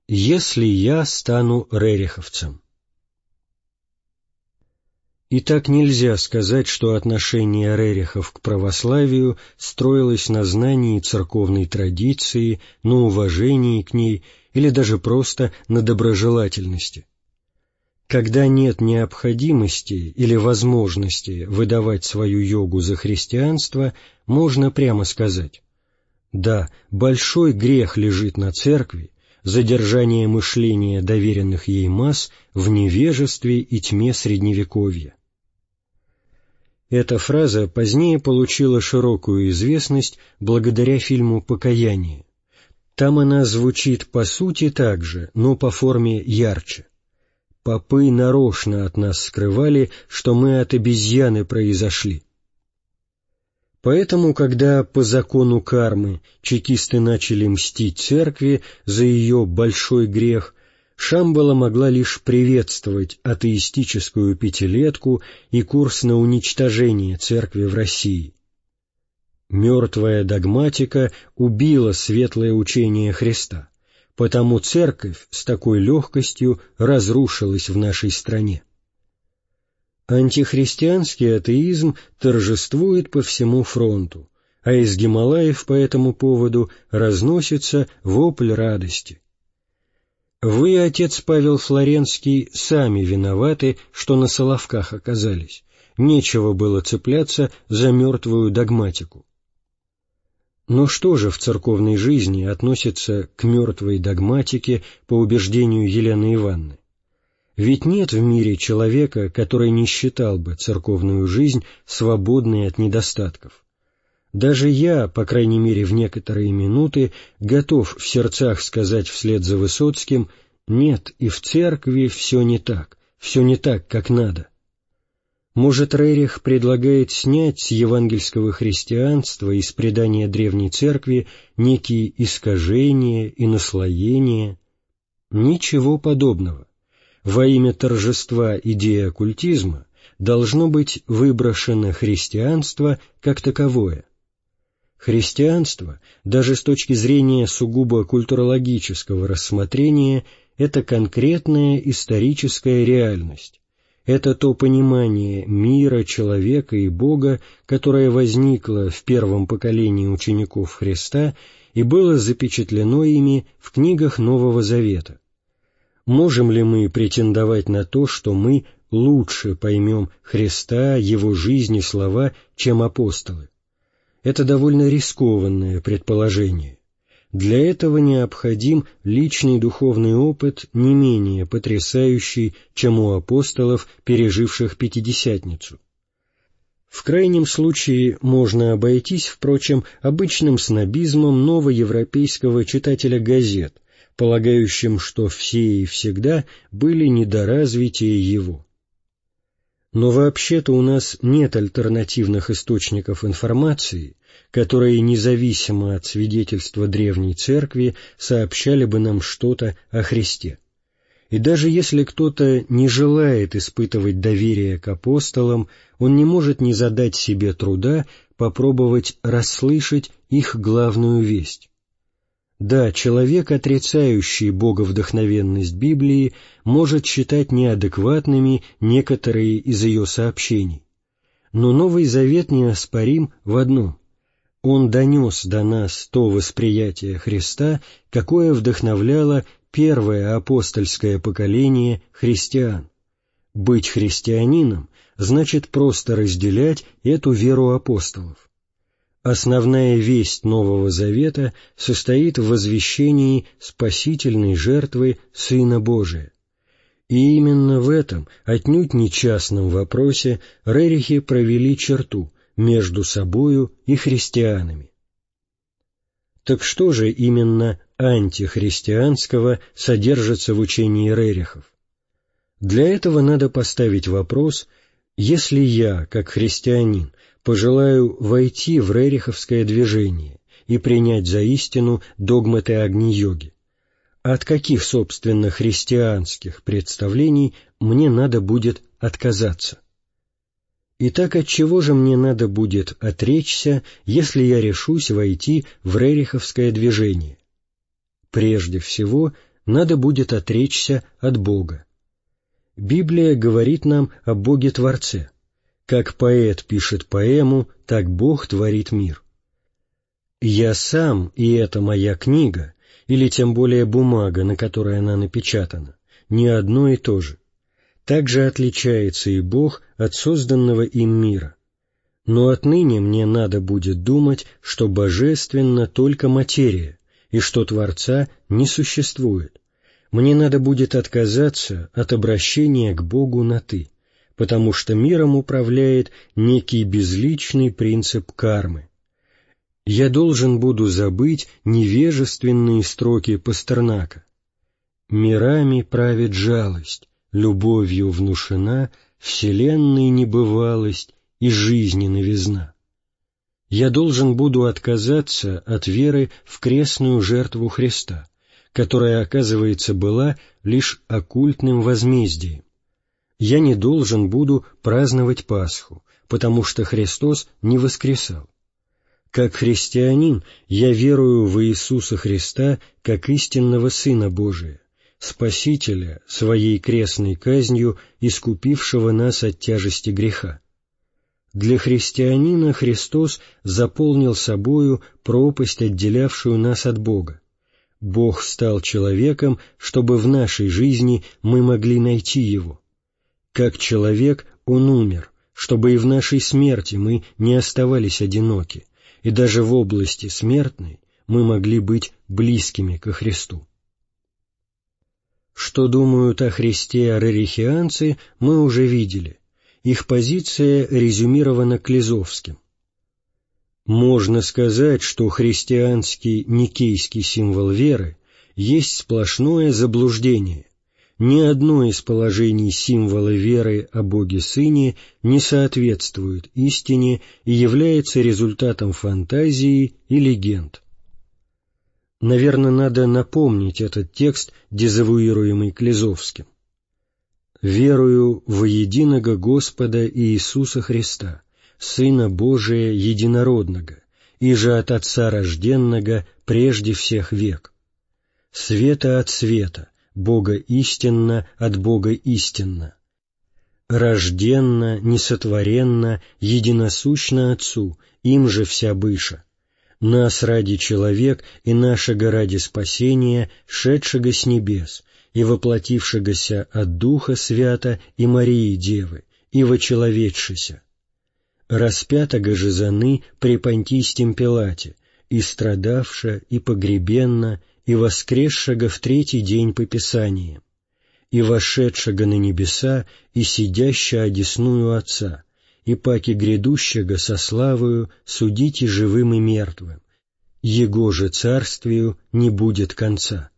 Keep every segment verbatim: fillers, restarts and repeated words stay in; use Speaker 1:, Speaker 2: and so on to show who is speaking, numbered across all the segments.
Speaker 1: Если я стану рериховцем. Итак, нельзя сказать, что отношение рерихов к православию строилось на знании церковной традиции, на уважении к ней или даже просто на доброжелательности. Когда нет необходимости или возможности выдавать свою йогу за христианство, можно прямо сказать: да, большой грех лежит на церкви, задержание мышления доверенных ей масс в невежестве и тьме Средневековья. Эта фраза позднее получила широкую известность благодаря фильму «Покаяние». Там она звучит по сути так же, но по форме ярче. «Попы нарочно от нас скрывали, что мы от обезьяны произошли». Поэтому, когда по закону кармы чекисты начали мстить церкви за ее большой грех, Шамбала могла лишь приветствовать атеистическую пятилетку и курс на уничтожение церкви в России. Мертвая догматика убила светлое учение Христа, потому церковь с такой легкостью разрушилась в нашей стране. Антихристианский атеизм торжествует по всему фронту, а из Гималаев по этому поводу разносится вопль радости. Вы, отец Павел Флоренский, сами виноваты, что на Соловках оказались. Нечего было цепляться за мертвую догматику. Но что же в церковной жизни относится к мертвой догматике по убеждению Елены Ивановны? Ведь нет в мире человека, который не считал бы церковную жизнь свободной от недостатков. Даже я, по крайней мере в некоторые минуты, готов в сердцах сказать вслед за Высоцким: нет, и в церкви все не так, все не так, как надо. Может, Рерих предлагает снять с евангельского христианства и с предания древней церкви некие искажения и наслоения? Ничего подобного. Во имя торжества идеи оккультизма должно быть выброшено христианство как таковое. Христианство, даже с точки зрения сугубо культурологического рассмотрения, это конкретная историческая реальность. Это то понимание мира, человека и Бога, которое возникло в первом поколении учеников Христа и было запечатлено ими в книгах Нового Завета. Можем ли мы претендовать на то, что мы лучше поймем Христа, Его жизнь и слова, чем апостолы? Это довольно рискованное предположение. Для этого необходим личный духовный опыт не менее потрясающий, чем у апостолов, переживших Пятидесятницу. В крайнем случае можно обойтись, впрочем, обычным снобизмом новоевропейского читателя газет, полагающим, что все и всегда были недоразвитие его. Но вообще-то у нас нет альтернативных источников информации, которые независимо от свидетельства древней церкви сообщали бы нам что-то о Христе. И даже если кто-то не желает испытывать доверие к апостолам, он не может не задать себе труда попробовать расслышать их главную весть. Да, человек, отрицающий боговдохновенность Библии, может считать неадекватными некоторые из ее сообщений. Но Новый Завет неоспорим в одном: он донес до нас то восприятие Христа, какое вдохновляло первое апостольское поколение христиан. Быть христианином значит просто разделять эту веру апостолов. Основная весть Нового Завета состоит в возвещении спасительной жертвы Сына Божия. И именно в этом, отнюдь не частном вопросе, рерихи провели черту между собою и христианами. Так что же именно антихристианского содержится в учении рерихов? Для этого надо поставить вопрос: если я, как христианин, пожелаю войти в рериховское движение и принять за истину догматы Агни-йоги, от каких, собственно, христианских представлений мне надо будет отказаться? Итак, от чего же мне надо будет отречься, если я решусь войти в рериховское движение? Прежде всего, надо будет отречься от Бога. Библия говорит нам о Боге-творце. Как поэт пишет поэму, так Бог творит мир. «Я сам, и это моя книга», или тем более бумага, на которой она напечатана, не одно и то же. Также отличается и Бог от созданного им мира. Но отныне мне надо будет думать, что божественно только материя, и что Творца не существует. Мне надо будет отказаться от обращения к Богу на «ты», потому что миром управляет некий безличный принцип кармы. Я должен буду забыть невежественные строки Пастернака. «Мирами правит жалость, любовью внушена вселенной небывалость и жизни новизна». Я должен буду отказаться от веры в крестную жертву Христа, которая, оказывается, была лишь оккультным возмездием. Я не должен буду праздновать Пасху, потому что Христос не воскресал. Как христианин я верую в Иисуса Христа как истинного Сына Божия, Спасителя, Своей крестной казнью, искупившего нас от тяжести греха. Для христианина Христос заполнил собою пропасть, отделявшую нас от Бога. Бог стал человеком, чтобы в нашей жизни мы могли найти Его. Как человек Он умер, чтобы и в нашей смерти мы не оставались одиноки, и даже в области смертной мы могли быть близкими ко Христу. Что думают о Христе рерихианцы, мы уже видели. Их позиция резюмирована Клизовским. Можно сказать, что христианский никейский символ веры есть сплошное заблуждение. Ни одно из положений символа веры о Боге Сыне не соответствует истине и является результатом фантазии и легенд. Наверное, надо напомнить этот текст, дезавуируемый Клизовским. «Верую во единого Господа Иисуса Христа, Сына Божия Единородного, и же от Отца рожденного прежде всех век. Света от света, Бога истинно от Бога истинно. Рожденно, несотворенно, единосущно Отцу, им же вся быша. Нас ради человек и нашего ради спасения, шедшего с небес, и воплотившегося от Духа Свята и Марии Девы, и вочеловечшися. Распятого же заны при Понтийском Пилате, и страдавша, и погребенна, и воскресшего в третий день по Писаниям, и вошедшего на небеса, и сидящего одесную Отца, и паки грядущего со славою судите живым и мертвым, Его же царствию не будет конца».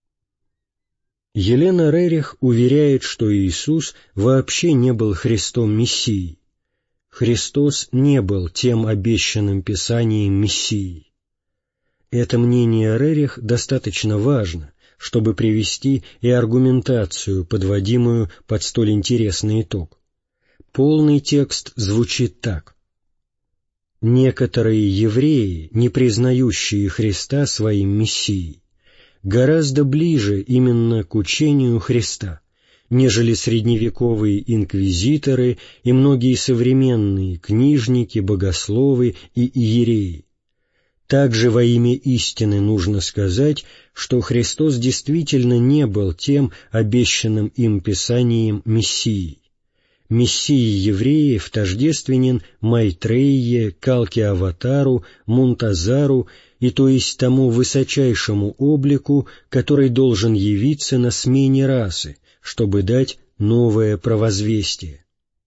Speaker 1: Елена Рерих уверяет, что Иисус вообще не был Христом Мессией. Христос не был тем обещанным Писанием Мессией. Это мнение Рерих достаточно важно, чтобы привести и аргументацию, подводимую под столь интересный итог. Полный текст звучит так. «Некоторые евреи, не признающие Христа своим Мессией, гораздо ближе именно к учению Христа, нежели средневековые инквизиторы и многие современные книжники, богословы и иереи. Также во имя истины нужно сказать, что Христос действительно не был тем обещанным им Писанием Мессией. Мессии евреев тождественен Майтрее, Калки-Аватару, Мунтазару, и то есть тому высочайшему облику, который должен явиться на смене расы, чтобы дать новое провозвестие.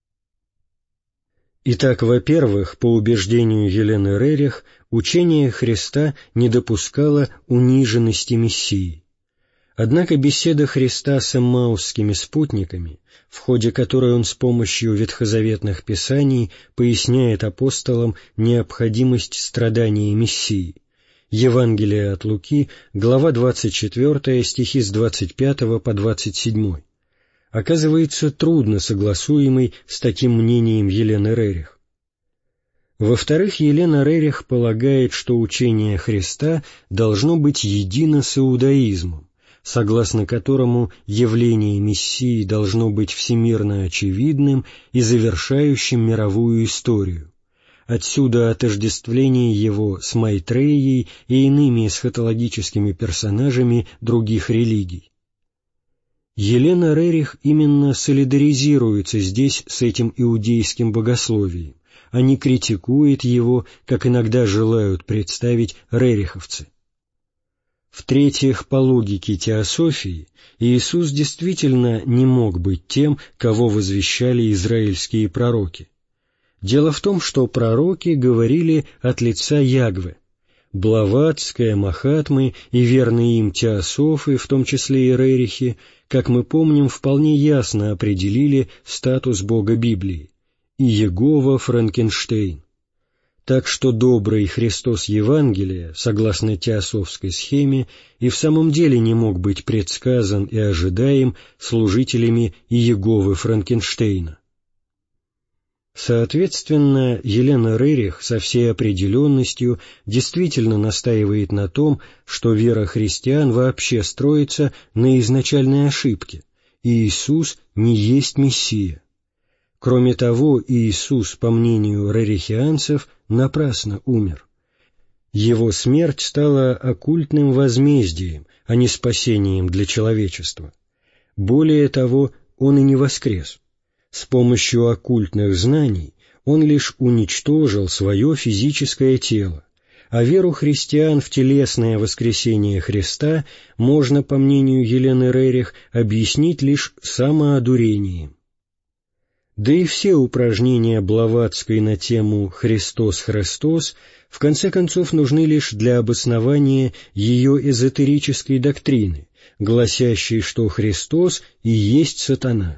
Speaker 1: Итак, во-первых, по убеждению Елены Рерих, учение Христа не допускало униженности Мессии. Однако беседа Христа с эммаусскими спутниками, в ходе которой он с помощью ветхозаветных писаний поясняет апостолам необходимость страдания Мессии. Евангелие от Луки, глава двадцать четвёртая, стихи с двадцать пятого по двадцать седьмой, оказывается трудно согласуемой с таким мнением Елены Рерих. Во-вторых, Елена Рерих полагает, что учение Христа должно быть едино с иудаизмом, согласно которому явление Мессии должно быть всемирно очевидным и завершающим мировую историю. Отсюда отождествление его с Майтреей и иными эсхатологическими персонажами других религий. Елена Рерих именно солидаризируется здесь с этим иудейским богословием, а не критикует его, как иногда желают представить рериховцы. В-третьих, по логике теософии, Иисус действительно не мог быть тем, кого возвещали израильские пророки. Дело в том, что пророки говорили от лица Ягве. Блаватская, Махатмы и верные им теософы, в том числе и рерихи, как мы помним, вполне ясно определили статус Бога Библии, и Иегова Франкенштейн. Так что добрый Христос Евангелия, согласно теософской схеме, и в самом деле не мог быть предсказан и ожидаем служителями Иеговы Франкенштейна. Соответственно, Елена Рерих со всей определенностью действительно настаивает на том, что вера христиан вообще строится на изначальной ошибке. Иисус не есть Мессия. Кроме того, Иисус, по мнению рерихианцев, напрасно умер. Его смерть стала оккультным возмездием, а не спасением для человечества. Более того, Он и не воскрес. С помощью оккультных знаний он лишь уничтожил свое физическое тело, а веру христиан в телесное воскресение Христа можно, по мнению Елены Рерих, объяснить лишь самоодурением. Да и все упражнения Блаватской на тему «Христос, Христос» в конце концов нужны лишь для обоснования ее эзотерической доктрины, гласящей, что Христос и есть сатана.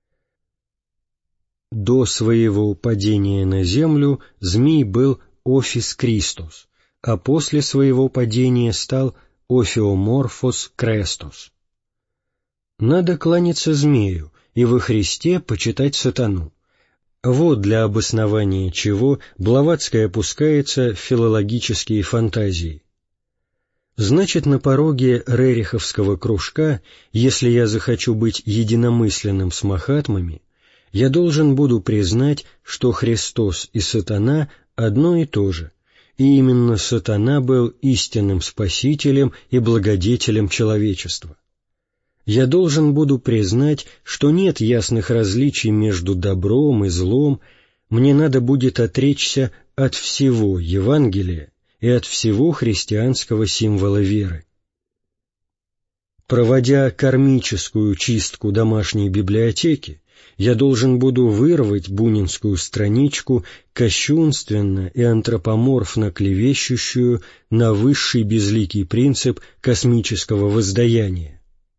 Speaker 1: До своего падения на землю змей был Офис Кристос, а после своего падения стал Офиоморфос Крестос. Надо кланяться змею и во Христе почитать сатану. Вот для обоснования чего Блаватская опускается в филологические фантазии. Значит, на пороге рериховского кружка, если я захочу быть единомысленным с махатмами, я должен буду признать, что Христос и сатана одно и то же, и именно сатана был истинным спасителем и благодетелем человечества. Я должен буду признать, что нет ясных различий между добром и злом, мне надо будет отречься от всего Евангелия и от всего христианского символа веры. Проводя кармическую чистку домашней библиотеки, я должен буду вырвать бунинскую страничку, кощунственно и антропоморфно клевещущую на высший безликий принцип космического воздаяния.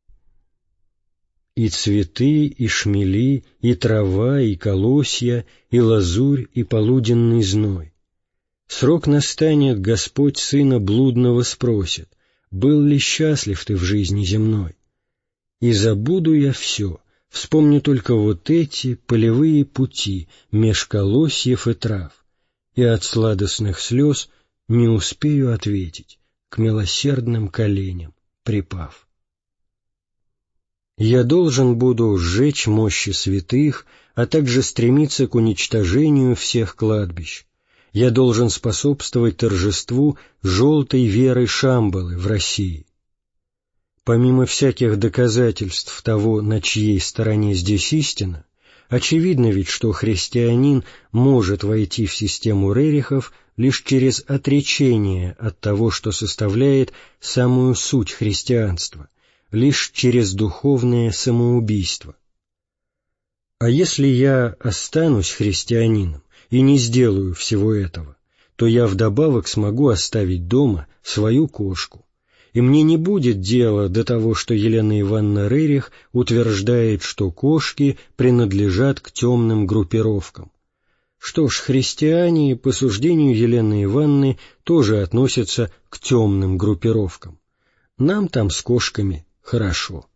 Speaker 1: И цветы, и шмели, и трава, и колосья, и лазурь, и полуденный зной. Срок настанет, Господь сына блудного спросит, был ли счастлив ты в жизни земной? И забуду я все, вспомню только вот эти полевые пути меж колосьев и трав, и от сладостных слез не успею ответить, к милосердным коленям припав. Я должен буду сжечь мощи святых, а также стремиться к уничтожению всех кладбищ. Я должен способствовать торжеству желтой веры Шамбалы в России. Помимо всяких доказательств того, на чьей стороне здесь истина, очевидно ведь, что христианин может войти в систему рерихов лишь через отречение от того, что составляет самую суть христианства, лишь через духовное самоубийство. А если я останусь христианином и не сделаю всего этого, то я вдобавок смогу оставить дома свою кошку, и мне не будет дела до того, что Елена Ивановна Рерих утверждает, что кошки принадлежат к темным группировкам. Что ж, христиане, по суждению Елены Ивановны, тоже относятся к темным группировкам. Нам там с кошками хорошо.